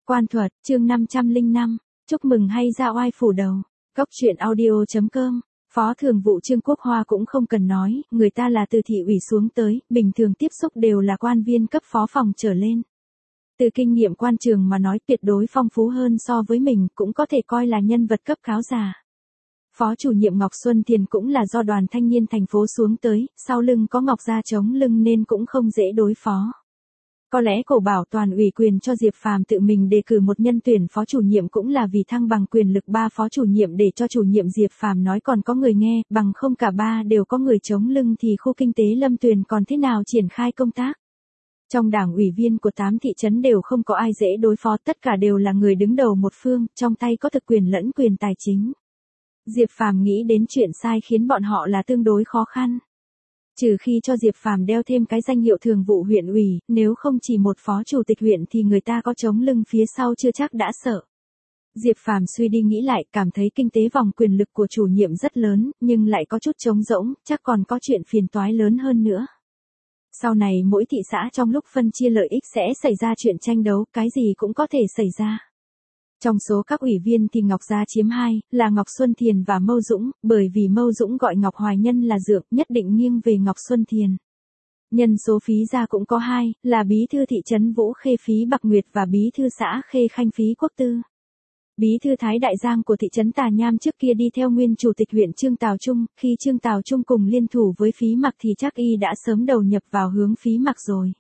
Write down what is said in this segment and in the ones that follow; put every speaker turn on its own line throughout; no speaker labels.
Quan thuật, chương 505. Chúc mừng hay ra oai phủ đầu. Góc truyện audio.com. Phó Thường vụ Trương Quốc Hoa cũng không cần nói, người ta là từ thị ủy xuống tới, bình thường tiếp xúc đều là quan viên cấp phó phòng trở lên. Từ kinh nghiệm quan trường mà nói tuyệt đối phong phú hơn so với mình, cũng có thể coi là nhân vật cấp cáo già. Phó chủ nhiệm Ngọc Xuân Thiền cũng là do đoàn thanh niên thành phố xuống tới, sau lưng có Ngọc Gia chống lưng nên cũng không dễ đối phó. Có lẽ Cổ Bảo Toàn ủy quyền cho Diệp Phàm tự mình đề cử một nhân tuyển phó chủ nhiệm cũng là vì thăng bằng quyền lực 3 phó chủ nhiệm để cho chủ nhiệm Diệp Phàm nói còn có người nghe, bằng không cả ba đều có người chống lưng thì khu kinh tế Lâm Tuyền còn thế nào triển khai công tác. Trong đảng ủy viên của 8 thị trấn đều không có ai dễ đối phó, tất cả đều là người đứng đầu một phương, trong tay có thực quyền lẫn quyền tài chính. Diệp Phàm nghĩ đến chuyện sai khiến bọn họ là tương đối khó khăn. Trừ khi cho Diệp Phàm đeo thêm cái danh hiệu thường vụ huyện ủy, nếu không chỉ một phó chủ tịch huyện thì người ta có chống lưng phía sau chưa chắc đã sợ. Diệp Phàm suy đi nghĩ lại, cảm thấy kinh tế vòng quyền lực của chủ nhiệm rất lớn, nhưng lại có chút trống rỗng, chắc còn có chuyện phiền toái lớn hơn nữa. Sau này mỗi thị xã trong lúc phân chia lợi ích sẽ xảy ra chuyện tranh đấu, cái gì cũng có thể xảy ra. Trong số các ủy viên thì Ngọc Gia chiếm 2, là Ngọc Xuân Thiền và Mâu Dũng, bởi vì Mâu Dũng gọi Ngọc Hoài Nhân là dượng, nhất định nghiêng về Ngọc Xuân Thiền. Nhân số Phí Gia cũng có 2, là bí thư thị trấn Vũ Khê Phí Bạc Nguyệt và bí thư xã Khê Khanh Phí Quốc Tư. Bí thư Thái Đại Giang của thị trấn Tà Nham trước kia đi theo nguyên chủ tịch huyện Trương Tào Trung, khi Trương Tào Trung cùng liên thủ với Phí Mặc thì chắc y đã sớm đầu nhập vào hướng Phí Mặc rồi.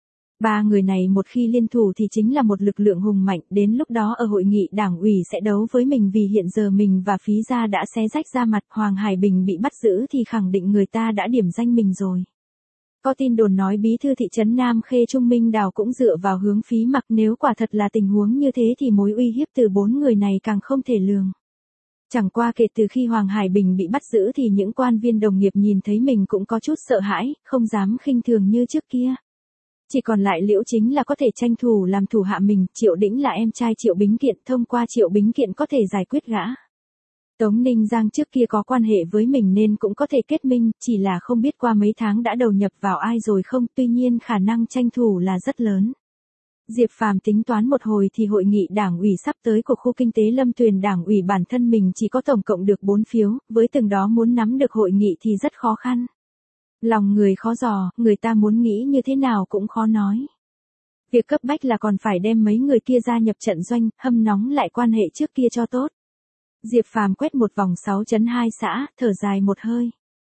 Ba người này một khi liên thủ thì chính là một lực lượng hùng mạnh, đến lúc đó ở hội nghị đảng ủy sẽ đấu với mình vì hiện giờ mình và Phí Gia đã xé rách ra mặt, Hoàng Hải Bình bị bắt giữ thì khẳng định người ta đã điểm danh mình rồi. Có tin đồn nói bí thư thị trấn Nam Khê Trung Minh Đào cũng dựa vào hướng Phí Mặc, nếu quả thật là tình huống như thế thì mối uy hiếp từ 4 người này càng không thể lường. Chẳng qua kể từ khi Hoàng Hải Bình bị bắt giữ thì những quan viên đồng nghiệp nhìn thấy mình cũng có chút sợ hãi, không dám khinh thường như trước kia. Chỉ còn lại Liễu Chính là có thể tranh thủ làm thủ hạ mình, Triệu Đĩnh là em trai Triệu Bính Kiện, thông qua Triệu Bính Kiện có thể giải quyết gã. Tống Ninh Giang trước kia có quan hệ với mình nên cũng có thể kết minh, chỉ là không biết qua mấy tháng đã đầu nhập vào ai rồi không, tuy nhiên khả năng tranh thủ là rất lớn. Diệp Phàm tính toán một hồi thì hội nghị đảng ủy sắp tới của khu kinh tế Lâm Tuyền đảng ủy bản thân mình chỉ có tổng cộng được 4 phiếu, với từng đó muốn nắm được hội nghị thì rất khó khăn. Lòng người khó dò, người ta muốn nghĩ như thế nào cũng khó nói. Việc cấp bách là còn phải đem mấy người kia gia nhập trận doanh, hâm nóng lại quan hệ trước kia cho tốt. Diệp Phàm quét một vòng 6.2 xã, thở dài một hơi.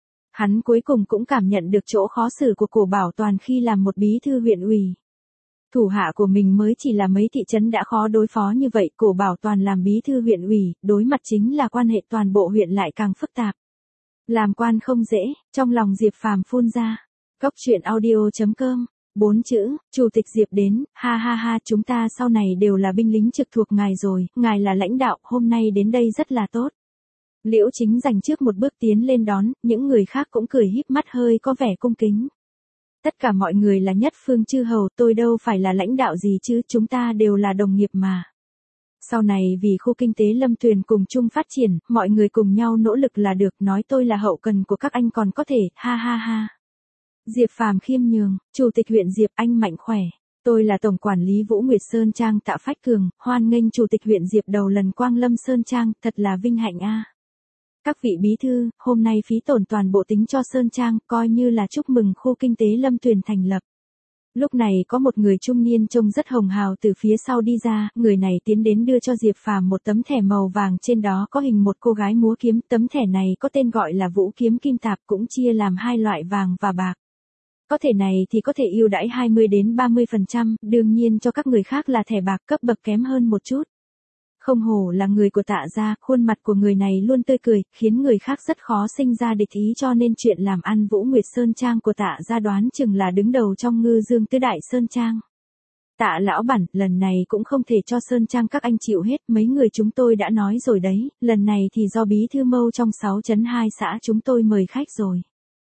Hắn cuối cùng cũng cảm nhận được chỗ khó xử của Cổ Bảo Toàn khi làm một bí thư huyện ủy. Thủ hạ của mình mới chỉ là mấy thị trấn đã khó đối phó như vậy, Cổ Bảo Toàn làm bí thư huyện ủy, đối mặt chính là quan hệ toàn bộ huyện lại càng phức tạp. Làm quan không dễ, trong lòng Diệp Phàm phun ra. Góc truyện audio.com. 4 chữ, Chủ tịch Diệp đến, ha ha ha, chúng ta sau này đều là binh lính trực thuộc ngài rồi, ngài là lãnh đạo, hôm nay đến đây rất là tốt. Liễu Chính dành trước một bước tiến lên đón, những người khác cũng cười híp mắt hơi có vẻ cung kính. Tất cả mọi người là nhất phương chư hầu, tôi đâu phải là lãnh đạo gì chứ, chúng ta đều là đồng nghiệp mà. Sau này vì khu kinh tế Lâm Tuyền cùng chung phát triển, mọi người cùng nhau nỗ lực là được, nói tôi là hậu cần của các anh còn có thể, ha ha ha. Diệp Phàm khiêm nhường, Chủ tịch huyện Diệp anh mạnh khỏe. Tôi là Tổng Quản lý Vũ Nguyệt Sơn Trang Tạ Phách Cường, hoan nghênh Chủ tịch huyện Diệp đầu lần quang lâm Sơn Trang, thật là vinh hạnh a. Các vị bí thư, hôm nay phí tổn toàn bộ tính cho Sơn Trang, coi như là chúc mừng khu kinh tế Lâm Tuyền thành lập. Lúc này có một người trung niên trông rất hồng hào từ phía sau đi ra, người này tiến đến đưa cho Diệp Phàm một tấm thẻ màu vàng, trên đó có hình một cô gái múa kiếm, tấm thẻ này có tên gọi là Vũ Kiếm Kim Tạp, cũng chia làm 2 loại vàng và bạc. Có thẻ này thì có thể ưu đãi 20 đến 30%, đương nhiên cho các người khác là thẻ bạc cấp bậc kém hơn một chút. Không hổ là người của Tạ gia, khuôn mặt của người này luôn tươi cười, khiến người khác rất khó sinh ra địch ý, cho nên chuyện làm ăn Vũ Nguyệt Sơn Trang của Tạ gia đoán chừng là đứng đầu trong Ngư Dương Tứ Đại Sơn Trang. Tạ lão bản, lần này cũng không thể cho Sơn Trang các anh chịu hết, mấy người chúng tôi đã nói rồi đấy, lần này thì do bí thư Mâu trong 6.2 xã chúng tôi mời khách rồi.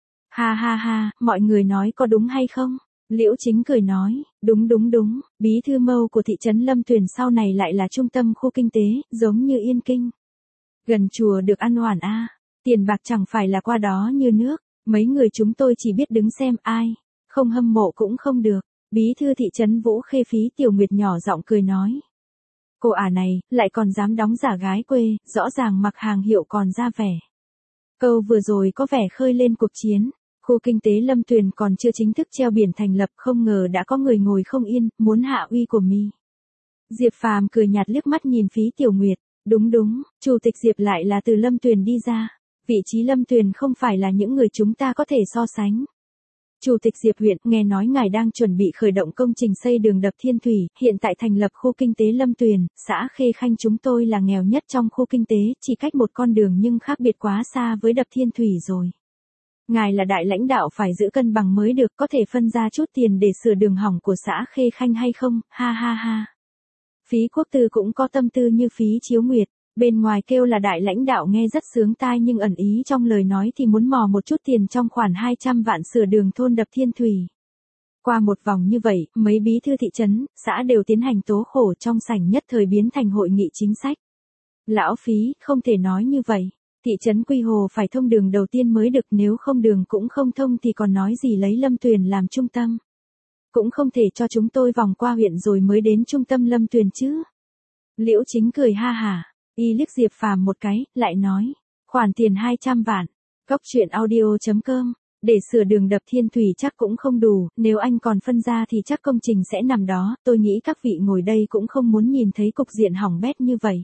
Ha ha ha, mọi người nói có đúng hay không? Liễu Chính cười nói, đúng, bí thư Mâu của thị trấn Lâm Tuyền sau này lại là trung tâm khu kinh tế, giống như Yên Kinh. Gần chùa được ăn oản a, tiền bạc chẳng phải là qua đó như nước, mấy người chúng tôi chỉ biết đứng xem, ai không hâm mộ cũng không được. Bí thư thị trấn Vũ Khê Phí Tiểu Nguyệt nhỏ giọng cười nói. Cô ả này, lại còn dám đóng giả gái quê, rõ ràng mặc hàng hiệu còn ra vẻ. Câu vừa rồi có vẻ khơi lên cuộc chiến. Khu kinh tế Lâm Tuyền còn chưa chính thức treo biển thành lập, không ngờ đã có người ngồi không yên, muốn hạ uy của mi. Diệp Phàm cười nhạt liếc mắt nhìn Phí Tiểu Nguyệt. Đúng đúng, Chủ tịch Diệp lại là từ Lâm Tuyền đi ra. Vị trí Lâm Tuyền không phải là những người chúng ta có thể so sánh. Chủ tịch Diệp huyện, nghe nói ngài đang chuẩn bị khởi động công trình xây đường đập Thiên Thủy, hiện tại thành lập khu kinh tế Lâm Tuyền, xã Khê Khanh chúng tôi là nghèo nhất trong khu kinh tế, chỉ cách một con đường nhưng khác biệt quá xa với đập Thiên Thủy rồi. Ngài là đại lãnh đạo phải giữ cân bằng mới được, có thể phân ra chút tiền để sửa đường hỏng của xã Khê Khanh hay không, ha ha ha. Phí Quốc Tư cũng có tâm tư như Phí Chiếu Nguyệt, bên ngoài kêu là đại lãnh đạo nghe rất sướng tai nhưng ẩn ý trong lời nói thì muốn mò một chút tiền trong khoản 200 vạn sửa đường thôn đập Thiên Thủy. Qua một vòng như vậy, mấy bí thư thị trấn, xã đều tiến hành tố khổ trong sảnh nhất thời biến thành hội nghị chính sách. Lão Phí, không thể nói như vậy. Thị trấn Quy Hồ phải thông đường đầu tiên mới được, nếu không đường cũng không thông thì còn nói gì lấy Lâm Tuyền làm trung tâm. Cũng không thể cho chúng tôi vòng qua huyện rồi mới đến trung tâm Lâm Tuyền chứ. Liễu Chính cười ha hả, y liếc Diệp Phàm một cái, lại nói, khoản tiền 200 vạn, Cóc Truyện Audio.com, để sửa đường đập Thiên Thủy chắc cũng không đủ, nếu anh còn phân ra thì chắc công trình sẽ nằm đó, tôi nghĩ các vị ngồi đây cũng không muốn nhìn thấy cục diện hỏng bét như vậy.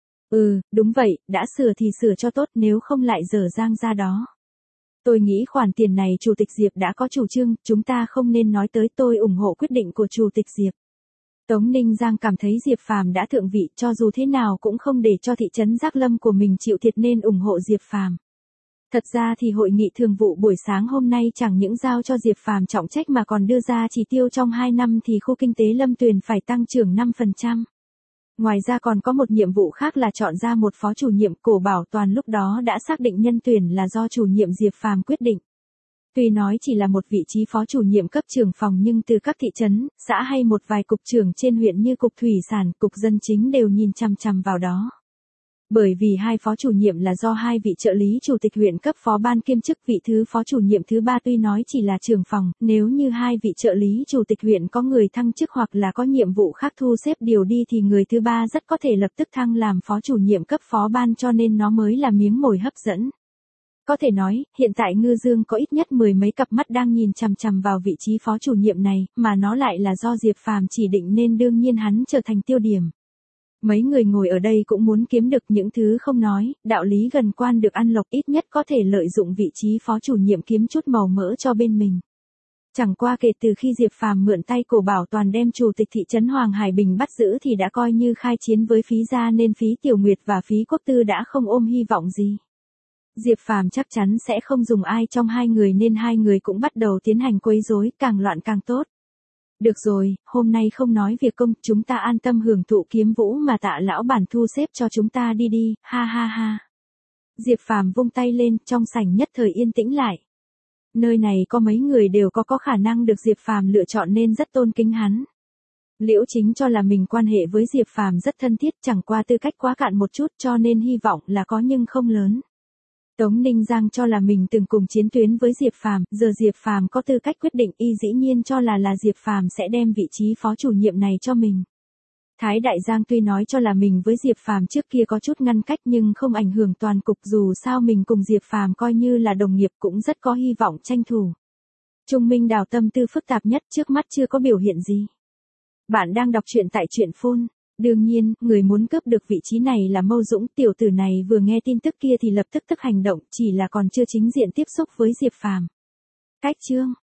Đúng vậy, đã sửa thì sửa cho tốt, nếu không lại dở dang ra đó. Tôi nghĩ khoản tiền này Chủ tịch Diệp đã có chủ trương, chúng ta không nên nói tới, tôi ủng hộ quyết định của Chủ tịch Diệp. Tống Ninh Giang cảm thấy Diệp Phàm đã thượng vị, cho dù thế nào cũng không để cho thị trấn Giác Lâm của mình chịu thiệt nên ủng hộ Diệp Phàm. Thật ra thì hội nghị thường vụ buổi sáng hôm nay chẳng những giao cho Diệp Phàm trọng trách mà còn đưa ra chỉ tiêu trong 2 năm thì khu kinh tế Lâm Tuyền phải tăng trưởng 5%. Ngoài ra còn có một nhiệm vụ khác là chọn ra một phó chủ nhiệm, Cổ Bảo Toàn lúc đó đã xác định nhân tuyển là do chủ nhiệm Diệp Phàm quyết định. Tuy nói chỉ là một vị trí phó chủ nhiệm cấp trưởng phòng nhưng từ các thị trấn, xã hay một vài cục trưởng trên huyện như cục thủy sản, cục dân chính đều nhìn chằm chằm vào đó. Bởi vì hai phó chủ nhiệm là do hai vị trợ lý chủ tịch huyện cấp phó ban kiêm chức, vị thứ phó chủ nhiệm thứ ba tuy nói chỉ là trưởng phòng, nếu như hai vị trợ lý chủ tịch huyện có người thăng chức hoặc là có nhiệm vụ khác thu xếp điều đi thì người thứ ba rất có thể lập tức thăng làm phó chủ nhiệm cấp phó ban, cho nên nó mới là miếng mồi hấp dẫn. Có thể nói, hiện tại Ngư Dương có ít nhất 10 mấy cặp mắt đang nhìn chằm chằm vào vị trí phó chủ nhiệm này, mà nó lại là do Diệp Phàm chỉ định nên đương nhiên hắn trở thành tiêu điểm. Mấy người ngồi ở đây cũng muốn kiếm được những thứ không nói, đạo lý gần quan được ăn lộc, ít nhất có thể lợi dụng vị trí phó chủ nhiệm kiếm chút màu mỡ cho bên mình. Chẳng qua kể từ khi Diệp Phàm mượn tay Cổ Bảo Toàn đem chủ tịch thị trấn Hoàng Hải Bình bắt giữ thì đã coi như khai chiến với Phí gia nên Phí Tiểu Nguyệt và Phí Quốc Tư đã không ôm hy vọng gì. Diệp Phàm chắc chắn sẽ không dùng ai trong hai người nên hai người cũng bắt đầu tiến hành quấy rối, càng loạn càng tốt. Được rồi, hôm nay không nói việc công, chúng ta an tâm hưởng thụ kiếm vũ mà Tạ lão bản thu xếp cho chúng ta đi đi, ha ha ha. Diệp Phàm vung tay lên, trong sảnh nhất thời yên tĩnh lại. Nơi này có mấy người đều có khả năng được Diệp Phàm lựa chọn nên rất tôn kính hắn. Liễu Chính cho là mình quan hệ với Diệp Phàm rất thân thiết, chẳng qua tư cách quá cạn một chút cho nên hy vọng là có nhưng không lớn. Tống Ninh Giang cho là mình từng cùng chiến tuyến với Diệp Phàm, giờ Diệp Phàm có tư cách quyết định, y dĩ nhiên cho là Diệp Phàm sẽ đem vị trí phó chủ nhiệm này cho mình. Thái Đại Giang tuy nói cho là mình với Diệp Phàm trước kia có chút ngăn cách nhưng không ảnh hưởng toàn cục, dù sao mình cùng Diệp Phàm coi như là đồng nghiệp cũng rất có hy vọng tranh thủ. Trung Minh Đào tâm tư phức tạp nhất, trước mắt chưa có biểu hiện gì. Bạn đang đọc truyện tại truyện phone. Đương nhiên, người muốn cướp được vị trí này là Mâu Dũng, tiểu tử này vừa nghe tin tức kia thì lập tức hành động, chỉ là còn chưa chính diện tiếp xúc với Diệp Phàm. Cách chương